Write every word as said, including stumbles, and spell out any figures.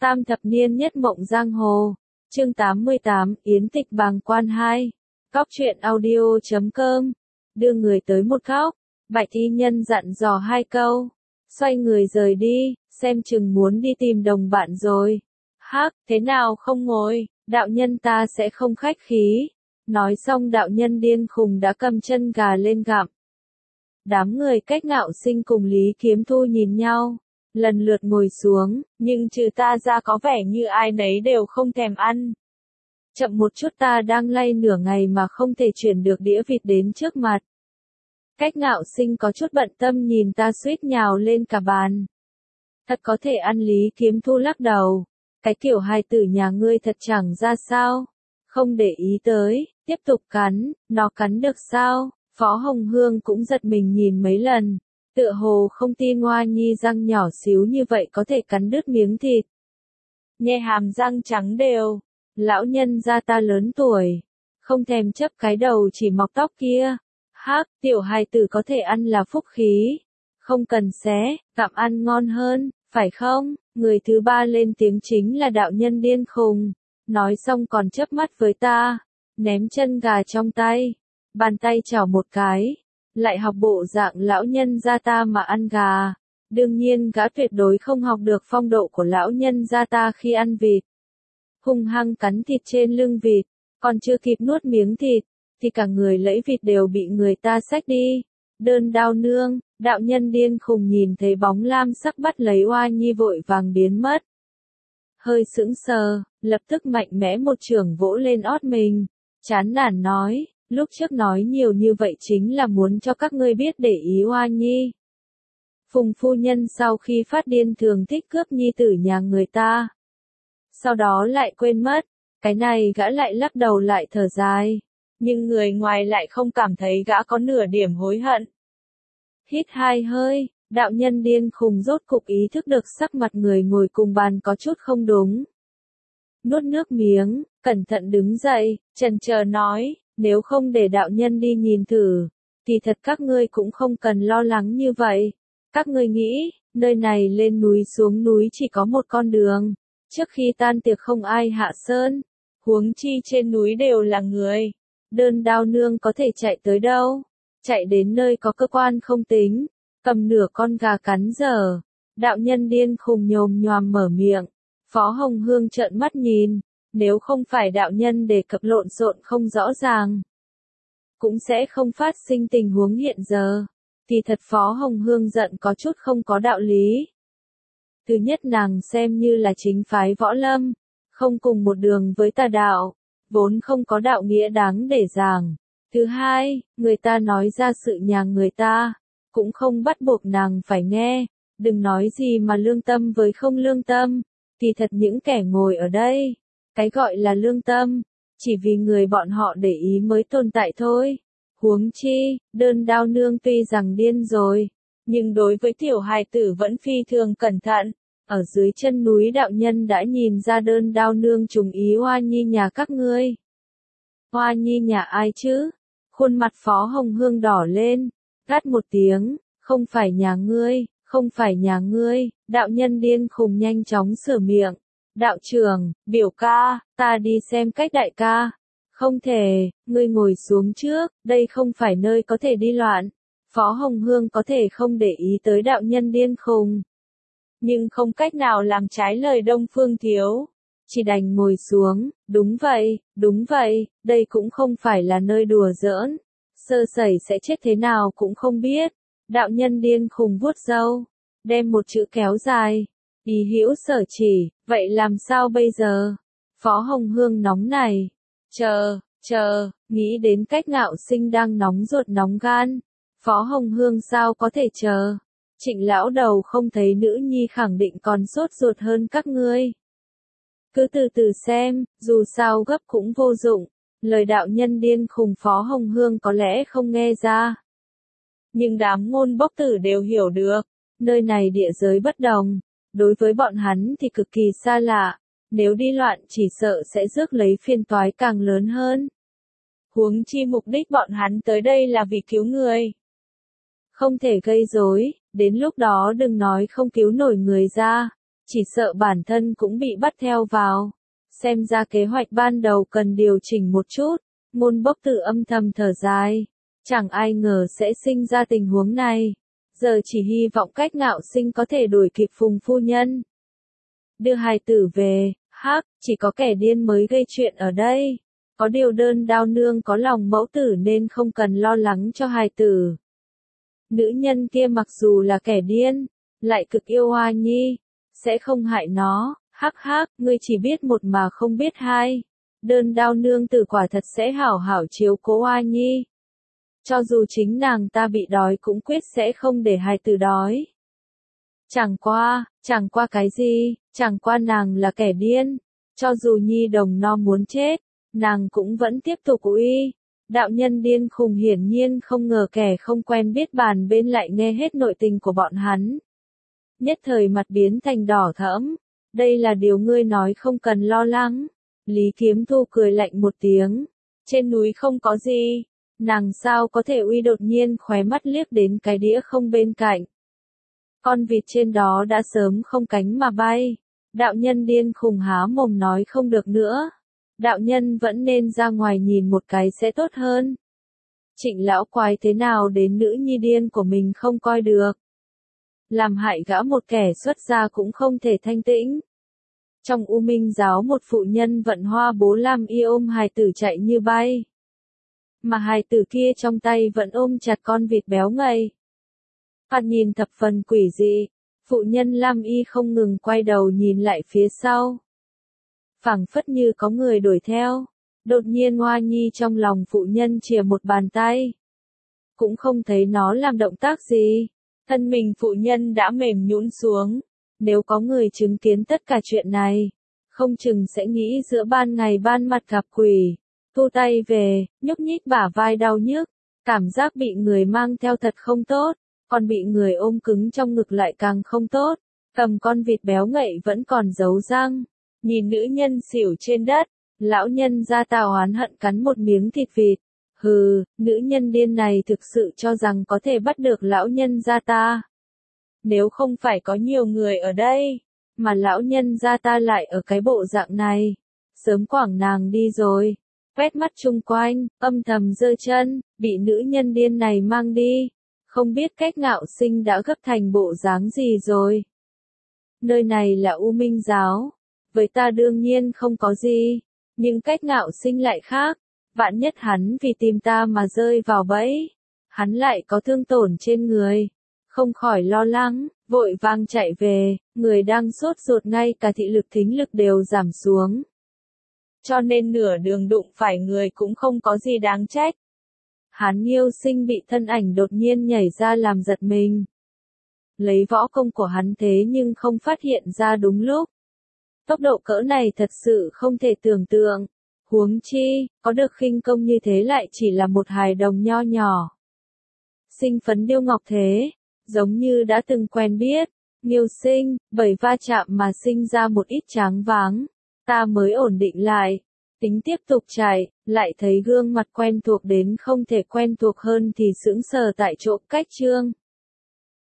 Tam thập niên nhất mộng giang hồ. Chương tám mươi tám, Yến tịch bàng quan hai. Cóc truyện audio chấm com. Đưa người tới một góc, Bạch y nhân dặn dò hai câu. Xoay người rời đi, xem chừng muốn đi tìm đồng bạn rồi. Hắc, thế nào không ngồi, đạo nhân ta sẽ không khách khí. Nói xong đạo nhân điên khùng đã cầm chân gà lên gặm. Đám người Cách Ngạo Sinh cùng Lý Kiếm Thu nhìn nhau, lần lượt ngồi xuống, nhưng trừ ta ra có vẻ như ai nấy đều không thèm ăn. Chậm một chút, ta đang lay nửa ngày mà không thể chuyển được đĩa vịt đến trước mặt. Cách Ngạo Sinh có chút bận tâm nhìn ta suýt nhào lên cả bàn. Thật có thể ăn. Lý Kiếm Thu lắc đầu. Cái kiểu hài tử nhà ngươi thật chẳng ra sao. Không để ý tới, tiếp tục cắn, nó cắn được sao? Phó Hồng Hương cũng giật mình nhìn mấy lần. Tựa hồ không tin Hoa Nhi răng nhỏ xíu như vậy có thể cắn đứt miếng thịt. Nhe hàm răng trắng đều. Lão nhân gia ta lớn tuổi, không thèm chấp cái đầu chỉ mọc tóc kia. Hắc, tiểu hài tử có thể ăn là phúc khí. Không cần xé, gặm ăn ngon hơn, phải không? Người thứ ba lên tiếng chính là đạo nhân điên khùng. Nói xong còn chớp mắt với ta, ném chân gà trong tay, bàn tay chảo một cái, lại học bộ dạng lão nhân gia ta mà ăn gà. Đương nhiên gã tuyệt đối không học được phong độ của lão nhân gia ta khi ăn vịt. Hung hăng cắn thịt trên lưng vịt, còn chưa kịp nuốt miếng thịt, thì cả người lẫy vịt đều bị người ta xách đi. Đơn Đao nương, đạo nhân điên khùng nhìn thấy bóng lam sắc bắt lấy Hoa Nhi vội vàng biến mất. Hơi sững sờ, lập tức mạnh mẽ một chưởng vỗ lên ót mình, chán nản nói, lúc trước nói nhiều như vậy chính là muốn cho các ngươi biết để ý Hoa Nhi. Phùng phu nhân sau khi phát điên thường thích cướp nhi tử nhà người ta. Sau đó lại quên mất, cái này gã lại lắc đầu lại thở dài. Nhưng người ngoài lại không cảm thấy gã có nửa điểm hối hận. Hít hai hơi, đạo nhân điên khùng rốt cục ý thức được sắc mặt người ngồi cùng bàn có chút không đúng. Nuốt nước miếng, cẩn thận đứng dậy, chần chờ nói, nếu không để đạo nhân đi nhìn thử, thì thật các ngươi cũng không cần lo lắng như vậy. Các ngươi nghĩ, nơi này lên núi xuống núi chỉ có một con đường. Trước khi tan tiệc không ai hạ sơn, huống chi trên núi đều là người. Đơn Đao nương có thể chạy tới đâu? Chạy đến nơi có cơ quan không tính, cầm nửa con gà cắn dở. Đạo nhân điên khùng nhồm nhoàm mở miệng. Phó Hồng Hương trợn mắt nhìn, nếu không phải đạo nhân đề cập lộn xộn không rõ ràng, cũng sẽ không phát sinh tình huống hiện giờ. Thì thật Phó Hồng Hương giận có chút không có đạo lý. Thứ nhất, nàng xem như là chính phái võ lâm, không cùng một đường với tà đạo, vốn không có đạo nghĩa đáng để giảng. Thứ hai, người ta nói ra sự nhà người ta, cũng không bắt buộc nàng phải nghe. Đừng nói gì mà lương tâm với không lương tâm, thì thật những kẻ ngồi ở đây, cái gọi là lương tâm, chỉ vì người bọn họ để ý mới tồn tại thôi. Huống chi, Đơn Đao nương tuy rằng điên rồi, nhưng đối với tiểu hài tử vẫn phi thường cẩn thận. Ở dưới chân núi đạo nhân đã nhìn ra Đơn Đao nương trùng ý Hoa Nhi nhà các ngươi. Hoa Nhi nhà ai chứ? Khuôn mặt Phó Hồng Hương đỏ lên, gắt một tiếng, không phải nhà ngươi, không phải nhà ngươi. Đạo nhân điên khùng nhanh chóng sửa miệng. Đạo trưởng, biểu ca, ta đi xem Cách đại ca. Không thể, ngươi ngồi xuống trước, đây không phải nơi có thể đi loạn. Phó Hồng Hương có thể không để ý tới đạo nhân điên khùng, nhưng không cách nào làm trái lời Đông Phương thiếu. Chỉ đành ngồi xuống. Đúng vậy, đúng vậy, đây cũng không phải là nơi đùa giỡn. Sơ sẩy sẽ chết thế nào cũng không biết. Đạo nhân điên khùng vuốt râu, đem một chữ kéo dài. Ý hữu sở chỉ, vậy làm sao bây giờ? Phó Hồng Hương nóng này. Chờ, chờ, nghĩ đến Cách Ngạo Sinh đang nóng ruột nóng gan. Phó Hồng Hương sao có thể chờ? Trịnh lão đầu không thấy nữ nhi khẳng định còn sốt ruột hơn các ngươi. Cứ từ từ xem, dù sao gấp cũng vô dụng. Lời đạo nhân điên khùng Phó Hồng Hương có lẽ không nghe ra, nhưng đám ngôn bốc tử đều hiểu được. Nơi này địa giới bất đồng, đối với bọn hắn thì cực kỳ xa lạ. Nếu đi loạn chỉ sợ sẽ rước lấy phiền toái càng lớn hơn. Huống chi mục đích bọn hắn tới đây là vì cứu người. Không thể gây rối, đến lúc đó đừng nói không cứu nổi người ra, chỉ sợ bản thân cũng bị bắt theo vào. Xem ra kế hoạch ban đầu cần điều chỉnh một chút, Môn Bốc tự âm thầm thở dài. Chẳng ai ngờ sẽ sinh ra tình huống này. Giờ chỉ hy vọng Cách Ngạo Sinh có thể đuổi kịp Phùng phu nhân. Đưa hài tử về, hắc, chỉ có kẻ điên mới gây chuyện ở đây. Có điều Đơn Đao nương có lòng mẫu tử nên không cần lo lắng cho hài tử. Nữ nhân kia mặc dù là kẻ điên, lại cực yêu Hoa Nhi, sẽ không hại nó, hắc hắc, ngươi chỉ biết một mà không biết hai. Đơn Đao nương tử quả thật sẽ hảo hảo chiếu cố Hoa Nhi. Cho dù chính nàng ta bị đói cũng quyết sẽ không để hài tử đói. Chẳng qua, chẳng qua cái gì, chẳng qua nàng là kẻ điên. Cho dù Nhi đồng no muốn chết, nàng cũng vẫn tiếp tục uy. Đạo nhân điên khùng hiển nhiên không ngờ kẻ không quen biết bàn bên lại nghe hết nội tình của bọn hắn. Nhất thời mặt biến thành đỏ thẫm. Đây là điều ngươi nói không cần lo lắng. Lý Kiếm Thu cười lạnh một tiếng. Trên núi không có gì. Nàng sao có thể uy, đột nhiên khóe mắt liếc đến cái đĩa không bên cạnh. Con vịt trên đó đã sớm không cánh mà bay. Đạo nhân điên khùng há mồm nói không được nữa. Đạo nhân vẫn nên ra ngoài nhìn một cái sẽ tốt hơn. Trịnh lão quái thế nào đến nữ nhi điên của mình không coi được. Làm hại gã một kẻ xuất gia cũng không thể thanh tĩnh. Trong U Minh giáo một phụ nhân vận hoa bố Lam Y ôm hài tử chạy như bay. Mà hài tử kia trong tay vẫn ôm chặt con vịt béo ngậy. Thoạt nhìn thập phần quỷ dị, phụ nhân Lam Y không ngừng quay đầu nhìn lại phía sau. Phảng phất như có người đuổi theo. Đột nhiên Hoa Nhi trong lòng phụ nhân chìa một bàn tay. Cũng không thấy nó làm động tác gì. Thân mình phụ nhân đã mềm nhũn xuống. Nếu có người chứng kiến tất cả chuyện này, không chừng sẽ nghĩ giữa ban ngày ban mặt gặp quỷ. Thu tay về, nhúc nhích bả vai đau nhức. Cảm giác bị người mang theo thật không tốt. Còn bị người ôm cứng trong ngực lại càng không tốt. Cầm con vịt béo ngậy vẫn còn giấu răng. Nhìn nữ nhân xỉu trên đất, lão nhân gia ta oán hận cắn một miếng thịt vịt. Hừ, nữ nhân điên này thực sự cho rằng có thể bắt được lão nhân gia ta. Nếu không phải có nhiều người ở đây, mà lão nhân gia ta lại ở cái bộ dạng này, sớm quảng nàng đi rồi. Quét mắt chung quanh, âm thầm giơ chân, bị nữ nhân điên này mang đi. Không biết Cách Ngạo Sinh đã gấp thành bộ dáng gì rồi. Nơi này là U Minh giáo. Với ta đương nhiên không có gì. Nhưng Cách Ngạo Sinh lại khác. Vạn nhất hắn vì tìm ta mà rơi vào bẫy. Hắn lại có thương tổn trên người. Không khỏi lo lắng, vội vàng chạy về. Người đang sốt ruột ngay cả thị lực thính lực đều giảm xuống. Cho nên nửa đường đụng phải người cũng không có gì đáng trách. Hán Nghiêu Sinh bị thân ảnh đột nhiên nhảy ra làm giật mình. Lấy võ công của hắn thế nhưng không phát hiện ra đúng lúc. Tốc độ cỡ này thật sự không thể tưởng tượng. Huống chi, có được khinh công như thế lại chỉ là một hài đồng nho nhỏ. Sinh phấn Điêu Ngọc thế, giống như đã từng quen biết. Nghiêu Sinh, bởi va chạm mà sinh ra một ít tráng váng. Ta mới ổn định lại. Tính tiếp tục chạy, lại thấy gương mặt quen thuộc đến không thể quen thuộc hơn thì sững sờ tại chỗ. Cách Trương